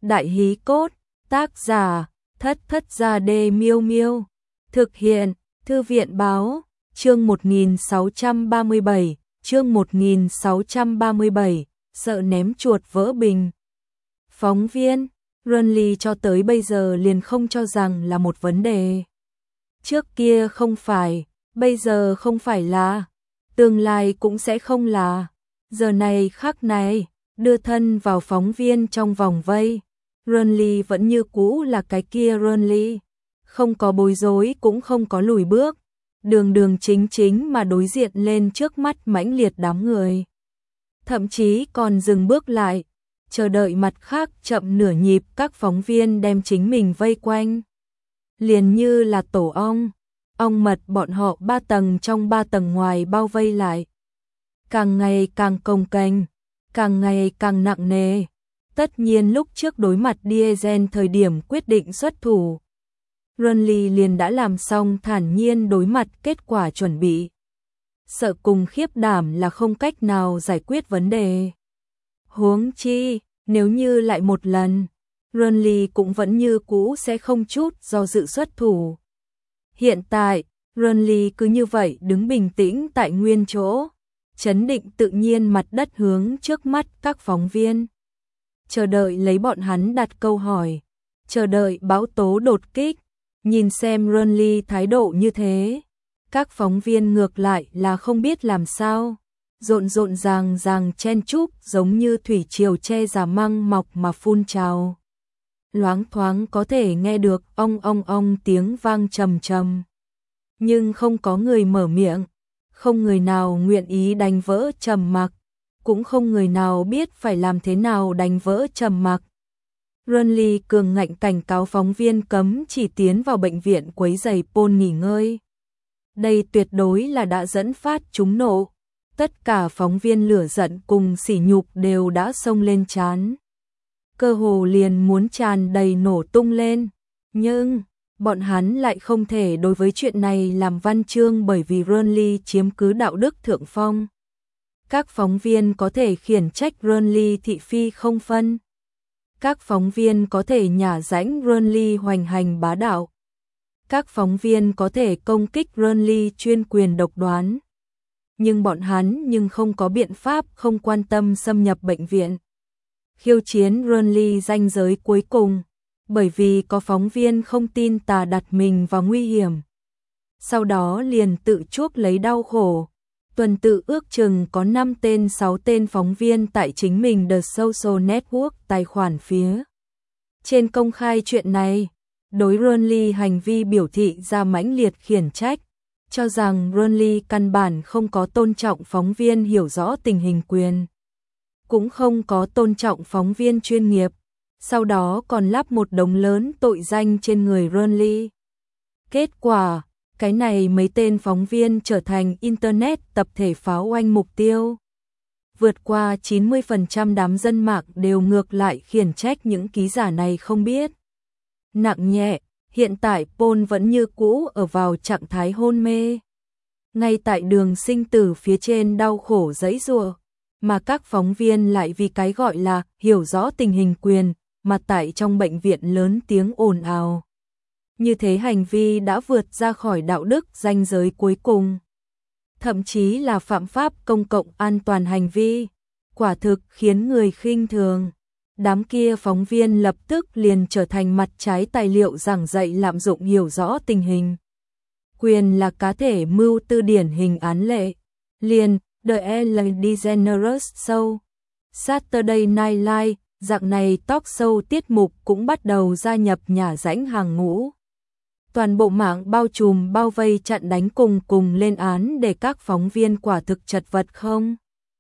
Đại hí cốt, tác giả, Thất Thất Gia Đê Miêu Miêu. Thực hiện, Thư viện báo, chương 1637, chương 1637, sợ ném chuột vỡ bình. Phóng viên, Runly cho tới bây giờ liền không cho rằng là một vấn đề. Trước kia không phải, bây giờ không phải là, tương lai cũng sẽ không là. Giờ này khắc này, đưa thân vào phóng viên trong vòng vây. Runly vẫn như cũ là cái kia Runly, không có bối rối cũng không có lùi bước, đường đường chính chính mà đối diện lên trước mắt mãnh liệt đám người. Thậm chí còn dừng bước lại, chờ đợi mặt khác chậm nửa nhịp các phóng viên đem chính mình vây quanh. Liền như là tổ ong mật bọn họ 3 tầng trong 3 tầng ngoài bao vây lại. Càng ngày càng cồng kềnh, càng ngày càng nặng nề. Tất nhiên lúc trước đối mặt Diesel thời điểm quyết định xuất thủ, Runly liền đã làm xong thản nhiên đối mặt kết quả chuẩn bị. Sợ cùng khiếp đảm là không cách nào giải quyết vấn đề. Huống chi, nếu như lại một lần, Runly cũng vẫn như cũ sẽ không chút do dự xuất thủ. Hiện tại, Runly cứ như vậy đứng bình tĩnh tại nguyên chỗ, trấn định tự nhiên mặt đất hướng trước mắt các phóng viên. Chờ đợi lấy bọn hắn đặt câu hỏi, chờ đợi bão tố đột kích, nhìn xem Runly thái độ như thế. Các phóng viên ngược lại là không biết làm sao, rộn ràng chen chúc giống như thủy triều che giả măng mọc mà phun trào. Loáng thoáng có thể nghe được ong tiếng vang trầm trầm. Nhưng không có người mở miệng, không người nào nguyện ý đánh vỡ trầm mặc, cũng không người nào biết phải làm thế nào đánh vỡ trầm mặc. Runly cường ngạnh cảnh cáo phóng viên cấm chỉ tiến vào bệnh viện quấy rầy Paul nghỉ ngơi. Đây tuyệt đối là đã dẫn phát chúng nộ. Tất cả phóng viên lửa giận cùng sỉ nhục đều đã xông lên trán. Cơ hồ liền muốn tràn đầy nổ tung lên. Nhưng, bọn hắn lại không thể đối với chuyện này làm văn chương bởi vì Runly chiếm cứ đạo đức thượng phong. Các phóng viên có thể khiển trách Runly thị phi không phân. Các phóng viên có thể nhả rãnh Runly hoành hành bá đạo. Các phóng viên có thể công kích Runly chuyên quyền độc đoán. Nhưng bọn hắn không có biện pháp không quan tâm xâm nhập bệnh viện. Khiêu chiến Runly ranh giới cuối cùng, bởi vì có phóng viên không tin tà đặt mình vào nguy hiểm. Sau đó liền tự chuốc lấy đau khổ. Tuần tự ước chừng có 5 tên 6 tên phóng viên tại chính mình The Social Network tài khoản phía trên công khai chuyện này, đối Runly hành vi biểu thị ra mãnh liệt khiển trách, cho rằng Runly căn bản không có tôn trọng phóng viên hiểu rõ tình hình quyền, cũng không có tôn trọng phóng viên chuyên nghiệp, sau đó còn lắp một đống lớn tội danh trên người Runly. Kết quả, cái này mấy tên phóng viên trở thành Internet tập thể pháo oanh mục tiêu. Vượt qua 90% đám dân mạng đều ngược lại khiển trách những ký giả này không biết nặng nhẹ. Hiện tại Paul vẫn như cũ ở vào trạng thái hôn mê, ngay tại đường sinh tử phía trên đau khổ giãy giụa, mà các phóng viên lại vì cái gọi là hiểu rõ tình hình quyền mà tại trong bệnh viện lớn tiếng ồn ào. Như thế hành vi đã vượt ra khỏi đạo đức ranh giới cuối cùng, thậm chí là phạm pháp công cộng an toàn hành vi, quả thực khiến người khinh thường. Đám kia phóng viên lập tức liền trở thành mặt trái tài liệu giảng dạy lạm dụng hiểu rõ tình hình quyền là cá thể mưu tư điển hình án lệ. Liền The Ellen DeGeneres Show, Saturday Night Live, dạng này talk show tiết mục cũng bắt đầu gia nhập nhả rãnh hàng ngũ. Toàn bộ mạng bao trùm bao vây chặn đánh cùng lên án để các phóng viên quả thực chật vật không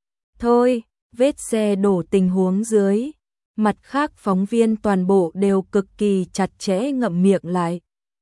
thôi, vết xe đổ tình huống dưới. Mặt khác phóng viên toàn bộ đều cực kỳ chặt chẽ ngậm miệng lại.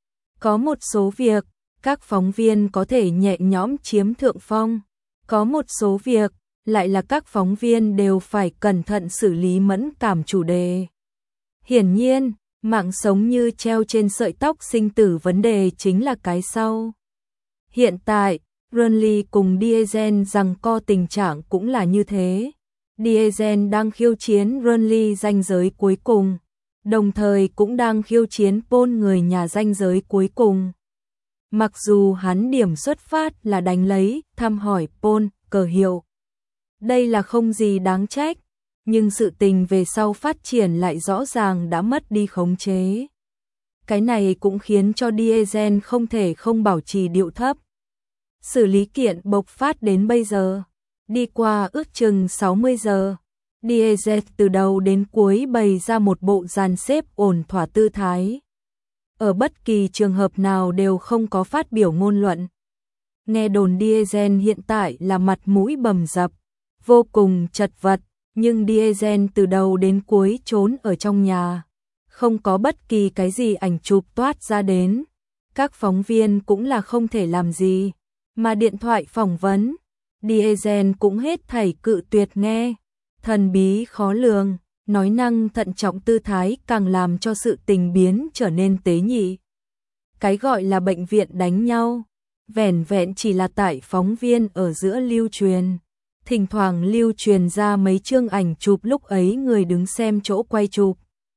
Có một số việc, các phóng viên có thể nhẹ nhõm chiếm thượng phong. Có một số việc, lại là các phóng viên đều phải cẩn thận xử lý mẫn cảm chủ đề. Hiển nhiên, mạng sống như treo trên sợi tóc sinh tử vấn đề chính là cái sau. Hiện tại, Runly cùng Diesel giằng co tình trạng cũng là như thế. Diesel đang khiêu chiến Runly ranh giới cuối cùng, đồng thời cũng đang khiêu chiến Paul người nhà ranh giới cuối cùng. Mặc dù hắn điểm xuất phát là đánh lấy, thăm hỏi Paul, cờ hiệu. Đây là không gì đáng trách, nhưng sự tình về sau phát triển lại rõ ràng đã mất đi khống chế. Cái này cũng khiến cho Diesel không thể không bảo trì điệu thấp. Xử lý kiện bộc phát đến bây giờ, đi qua ước chừng 60 giờ. Diesel từ đầu đến cuối bày ra một bộ dàn xếp ổn thỏa tư thái. Ở bất kỳ trường hợp nào đều không có phát biểu ngôn luận. Nghe đồn Diesel hiện tại là mặt mũi bầm dập, vô cùng chật vật, nhưng Diesel từ đầu đến cuối trốn ở trong nhà. Không có bất kỳ cái gì ảnh chụp toát ra đến. Các phóng viên cũng là không thể làm gì. Mà điện thoại phỏng vấn, Diesel cũng hết thảy cự tuyệt nghe. Thần bí khó lường, nói năng thận trọng tư thái càng làm cho sự tình biến trở nên tế nhị. Cái gọi là bệnh viện đánh nhau, vẻn vẹn chỉ là tại phóng viên ở giữa lưu truyền. Thỉnh thoảng lưu truyền ra mấy chương ảnh chụp lúc ấy người đứng xem chỗ quay chụp.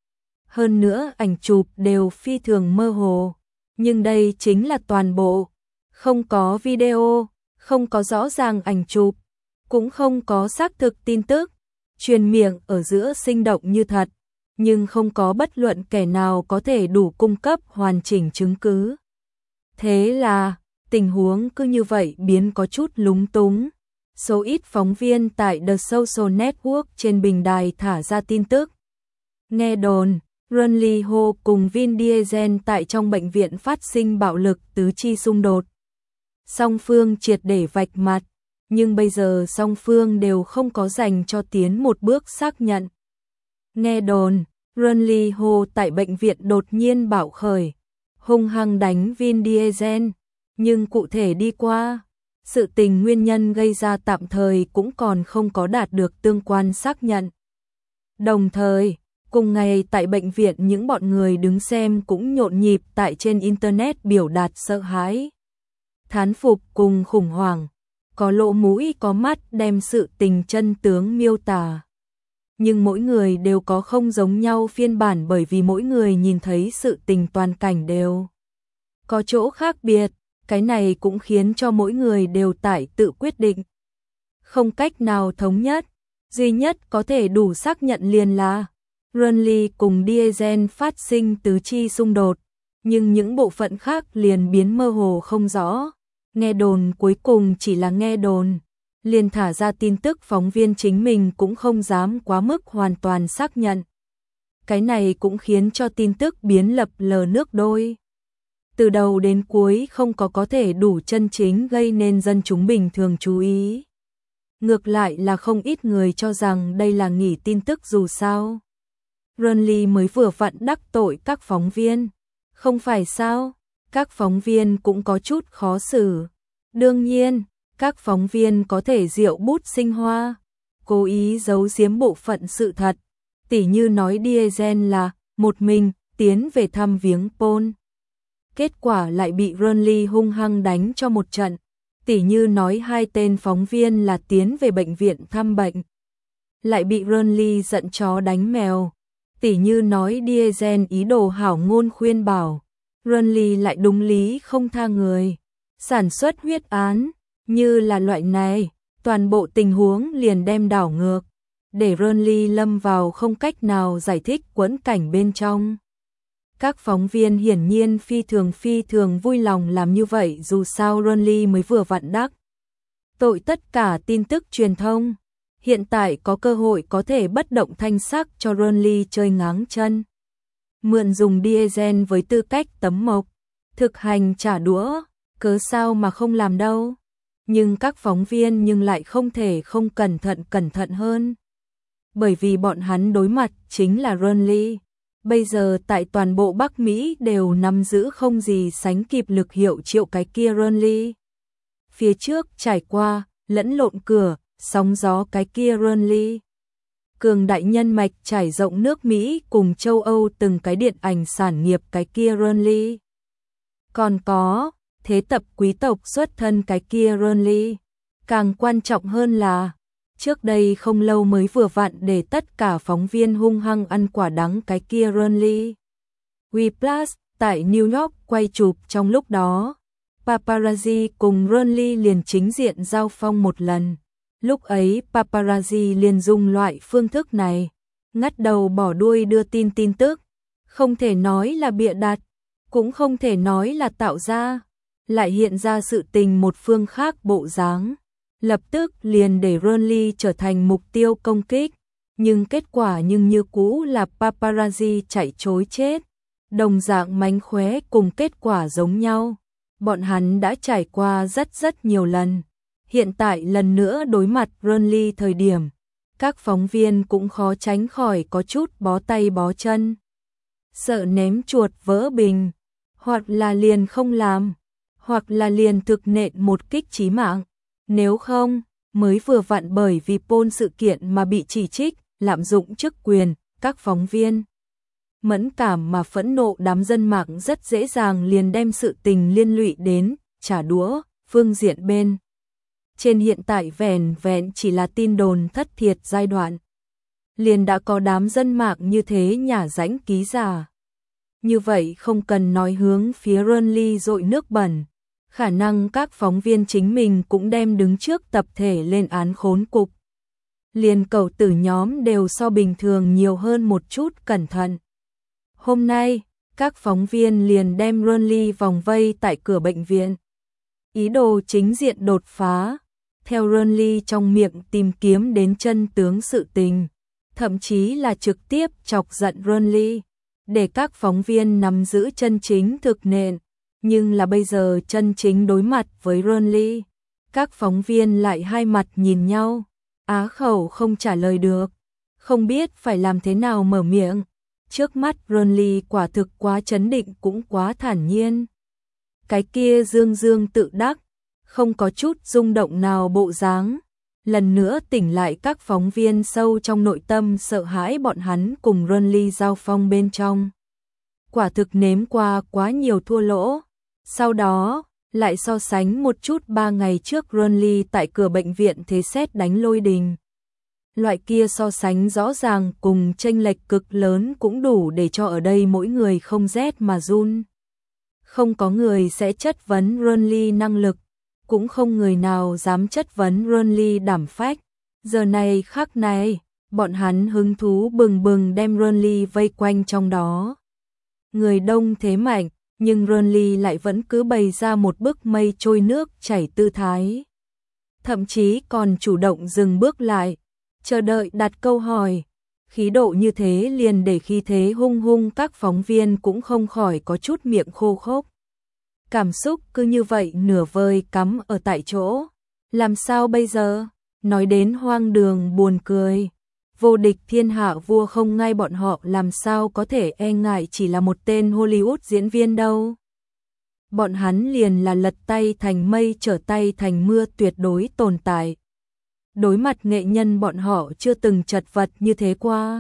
Hơn nữa ảnh chụp đều phi thường mơ hồ, nhưng đây chính là toàn bộ. Không có video, không có rõ ràng ảnh chụp, cũng không có xác thực tin tức. Truyền miệng ở giữa sinh động như thật, nhưng không có bất luận kẻ nào có thể đủ cung cấp hoàn chỉnh chứng cứ. Thế là, tình huống cứ như vậy biến có chút lúng túng. Số ít phóng viên tại The Social Network trên bình đài thả ra tin tức. Nghe đồn, Ron Ho cùng Vin Diesel tại trong bệnh viện phát sinh bạo lực tứ chi xung đột. Song phương triệt để vạch mặt, nhưng bây giờ song phương đều không có dành cho tiến một bước xác nhận. Nghe đồn, Ron Ho tại bệnh viện đột nhiên bạo khởi, hung hăng đánh Vin Diesel, nhưng cụ thể đi qua, sự tình nguyên nhân gây ra tạm thời cũng còn không có đạt được tương quan xác nhận. Đồng thời, cùng ngày tại bệnh viện những bọn người đứng xem cũng nhộn nhịp tại trên Internet biểu đạt sợ hãi, thán phục cùng khủng hoảng, có lỗ mũi có mắt đem sự tình chân tướng miêu tả. Nhưng mỗi người đều có không giống nhau phiên bản bởi vì mỗi người nhìn thấy sự tình toàn cảnh đều có chỗ khác biệt, cái này cũng khiến cho mỗi người đều tại tự quyết định. Không cách nào thống nhất, duy nhất có thể đủ xác nhận liền là Ron cùng Diesel phát sinh tứ chi xung đột, nhưng những bộ phận khác liền biến mơ hồ không rõ. Nghe đồn cuối cùng chỉ là nghe đồn, liền thả ra tin tức phóng viên chính mình cũng không dám quá mức hoàn toàn xác nhận. Cái này cũng khiến cho tin tức biến lập lờ nước đôi. Từ đầu đến cuối không có thể đủ chân chính gây nên dân chúng bình thường chú ý. Ngược lại là không ít người cho rằng đây là nghỉ tin tức dù sao. Ron mới vừa vặn đắc tội các phóng viên. Không phải sao? Các phóng viên cũng có chút khó xử. Đương nhiên, các phóng viên có thể diệu bút sinh hoa, cố ý giấu giếm bộ phận sự thật, tỉ như nói Diesel là một mình tiến về thăm viếng Paul. Kết quả lại bị Ron hung hăng đánh cho một trận, tỉ như nói hai tên phóng viên là tiến về bệnh viện thăm bệnh, lại bị Ron giận chó đánh mèo, tỉ như nói Diesel ý đồ hảo ngôn khuyên bảo, Ron lại đúng lý không tha người, sản xuất huyết án, như là loại này, toàn bộ tình huống liền đem đảo ngược, để Ron lâm vào không cách nào giải thích quẫn cảnh bên trong. Các phóng viên hiển nhiên phi thường vui lòng làm như vậy dù sao Ron mới vừa vặn đắc tội tất cả tin tức truyền thông. Hiện tại có cơ hội có thể bất động thanh sắc cho Ron chơi ngáng chân. Mượn dùng Diesel với tư cách tấm mộc, thực hành trả đũa, cớ sao mà không làm đâu. Nhưng các phóng viên nhưng lại không thể không cẩn thận hơn. Bởi vì bọn hắn đối mặt chính là Ron bây giờ tại toàn bộ Bắc Mỹ đều nắm giữ không gì sánh kịp lực hiệu triệu cái kia Ron phía trước trải qua, lẫn lộn cửa, sóng gió cái kia Ron cường đại nhân mạch trải rộng nước Mỹ cùng châu Âu từng cái điện ảnh sản nghiệp cái kia Ron còn có thế tập quý tộc xuất thân cái kia Ron càng quan trọng hơn là Trước đây không lâu mới vừa vặn để tất cả phóng viên hung hăng ăn quả đắng cái kia Runly Plus tại New York quay chụp trong lúc đó. Paparazzi cùng Runly liền chính diện giao phong một lần. Lúc ấy paparazzi liền dùng loại phương thức này, ngắt đầu bỏ đuôi đưa tin tức. Không thể nói là bịa đặt, cũng không thể nói là tạo ra, lại hiện ra sự tình một phương khác bộ dáng. Lập tức liền để Runly trở thành mục tiêu công kích, nhưng kết quả như cũ là paparazzi chạy trối chết. Đồng dạng mánh khóe cùng kết quả giống nhau. Bọn hắn đã trải qua rất nhiều lần. Hiện tại lần nữa đối mặt Runly thời điểm, các phóng viên cũng khó tránh khỏi có chút bó tay bó chân. Sợ ném chuột vỡ bình, hoặc là liền không làm, hoặc là liền thực nện một kích chí mạng. Nếu không, mới vừa vặn bởi vì Paul sự kiện mà bị chỉ trích, lạm dụng chức quyền, các phóng viên mẫn cảm mà phẫn nộ đám dân mạng rất dễ dàng liền đem sự tình liên lụy đến trả đũa phương diện bên trên. Hiện tại vẻn vẹn chỉ là tin đồn thất thiệt giai đoạn, liền đã có đám dân mạng như thế nhả rãnh ký giả. Như vậy không cần nói hướng phía Runly dội nước bẩn, khả năng các phóng viên chính mình cũng đem đứng trước tập thể lên án khốn cục. Liền cậu tử nhóm đều so bình thường nhiều hơn một chút cẩn thận. Hôm nay, các phóng viên liền đem Runly vòng vây tại cửa bệnh viện. Ý đồ chính diện đột phá, theo Runly trong miệng tìm kiếm đến chân tướng sự tình, thậm chí là trực tiếp chọc giận Runly, để các phóng viên nắm giữ chân chính thực nện. Nhưng là bây giờ chân chính đối mặt với Runly, các phóng viên lại hai mặt nhìn nhau, á khẩu không trả lời được, không biết phải làm thế nào mở miệng. Trước mắt Runly quả thực quá trấn định cũng quá thản nhiên. Cái kia dương tự đắc, không có chút rung động nào bộ dáng, lần nữa tỉnh lại các phóng viên sâu trong nội tâm sợ hãi bọn hắn cùng Runly giao phong bên trong. Quả thực nếm qua quá nhiều thua lỗ. Sau đó, lại so sánh một chút 3 ngày trước Runly tại cửa bệnh viện thế sét đánh lôi đình. Loại kia so sánh rõ ràng cùng chênh lệch cực lớn cũng đủ để cho ở đây mỗi người không rét mà run. Không có người sẽ chất vấn Runly năng lực, cũng không người nào dám chất vấn Runly đảm phách. Giờ này khắc này, bọn hắn hứng thú bừng bừng đem Runly vây quanh trong đó. Người đông thế mạnh, nhưng Runly lại vẫn cứ bày ra một bức mây trôi nước chảy tư thái. Thậm chí còn chủ động dừng bước lại, chờ đợi đặt câu hỏi. Khí độ như thế liền để khí thế hung các phóng viên cũng không khỏi có chút miệng khô khốc. Cảm xúc cứ như vậy nửa vời cắm ở tại chỗ. Làm sao bây giờ? Nói đến hoang đường buồn cười. Vô địch thiên hạ vua không ngay bọn họ làm sao có thể e ngại chỉ là một tên Hollywood diễn viên đâu. Bọn hắn liền là lật tay thành mây trở tay thành mưa tuyệt đối tồn tại. Đối mặt nghệ nhân bọn họ chưa từng chật vật như thế qua.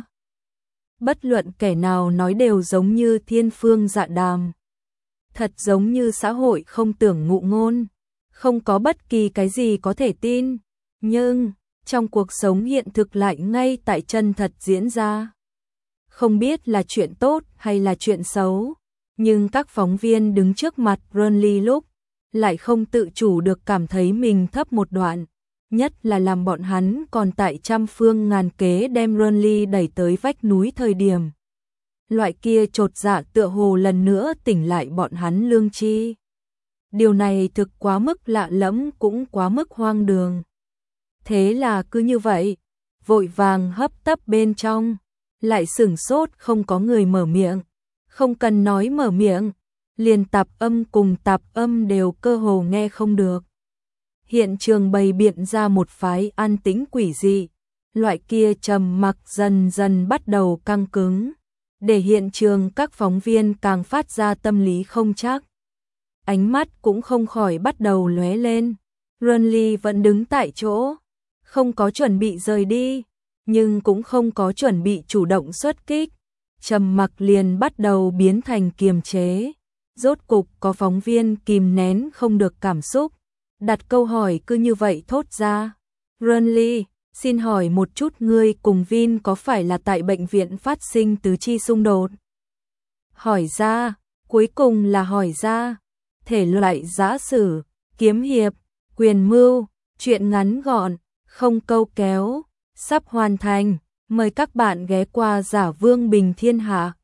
Bất luận kẻ nào nói đều giống như thiên phương dạ đàm. Thật giống như xã hội không tưởng ngụ ngôn. Không có bất kỳ cái gì có thể tin. Nhưng, trong cuộc sống hiện thực lại ngay tại chân thật diễn ra. Không biết là chuyện tốt hay là chuyện xấu. Nhưng các phóng viên đứng trước mặt Runly lúc, lại không tự chủ được cảm thấy mình thấp một đoạn. Nhất là làm bọn hắn còn tại trăm phương ngàn kế đem Runly đẩy tới vách núi thời điểm. Loại kia chột dạ tựa hồ lần nữa tỉnh lại bọn hắn lương tri. Điều này thực quá mức lạ lẫm cũng quá mức hoang đường. Thế là cứ như vậy, vội vàng hấp tấp bên trong, lại sửng sốt không có người mở miệng. Không cần nói mở miệng, liền tạp âm cùng tạp âm đều cơ hồ nghe không được. Hiện trường bày biện ra một phái an tĩnh quỷ dị, loại kia trầm mặc dần dần bắt đầu căng cứng, để hiện trường các phóng viên càng phát ra tâm lý không chắc. Ánh mắt cũng không khỏi bắt đầu lóe lên. Runly vẫn đứng tại chỗ, không có chuẩn bị rời đi, nhưng cũng không có chuẩn bị chủ động xuất kích. Trầm mặc liền bắt đầu biến thành kiềm chế. Rốt cục có phóng viên kìm nén không được cảm xúc, đặt câu hỏi cứ như vậy thốt ra. Runly, Xin hỏi một chút, ngươi cùng Vin có phải là tại bệnh viện phát sinh tứ chi xung đột? Hỏi ra, cuối cùng là hỏi ra. Thể loại giã sử, kiếm hiệp, quyền mưu, truyện ngắn gọn, không câu kéo, sắp hoàn thành. Mời các bạn ghé qua Giả Vương Bình Thiên Hạ.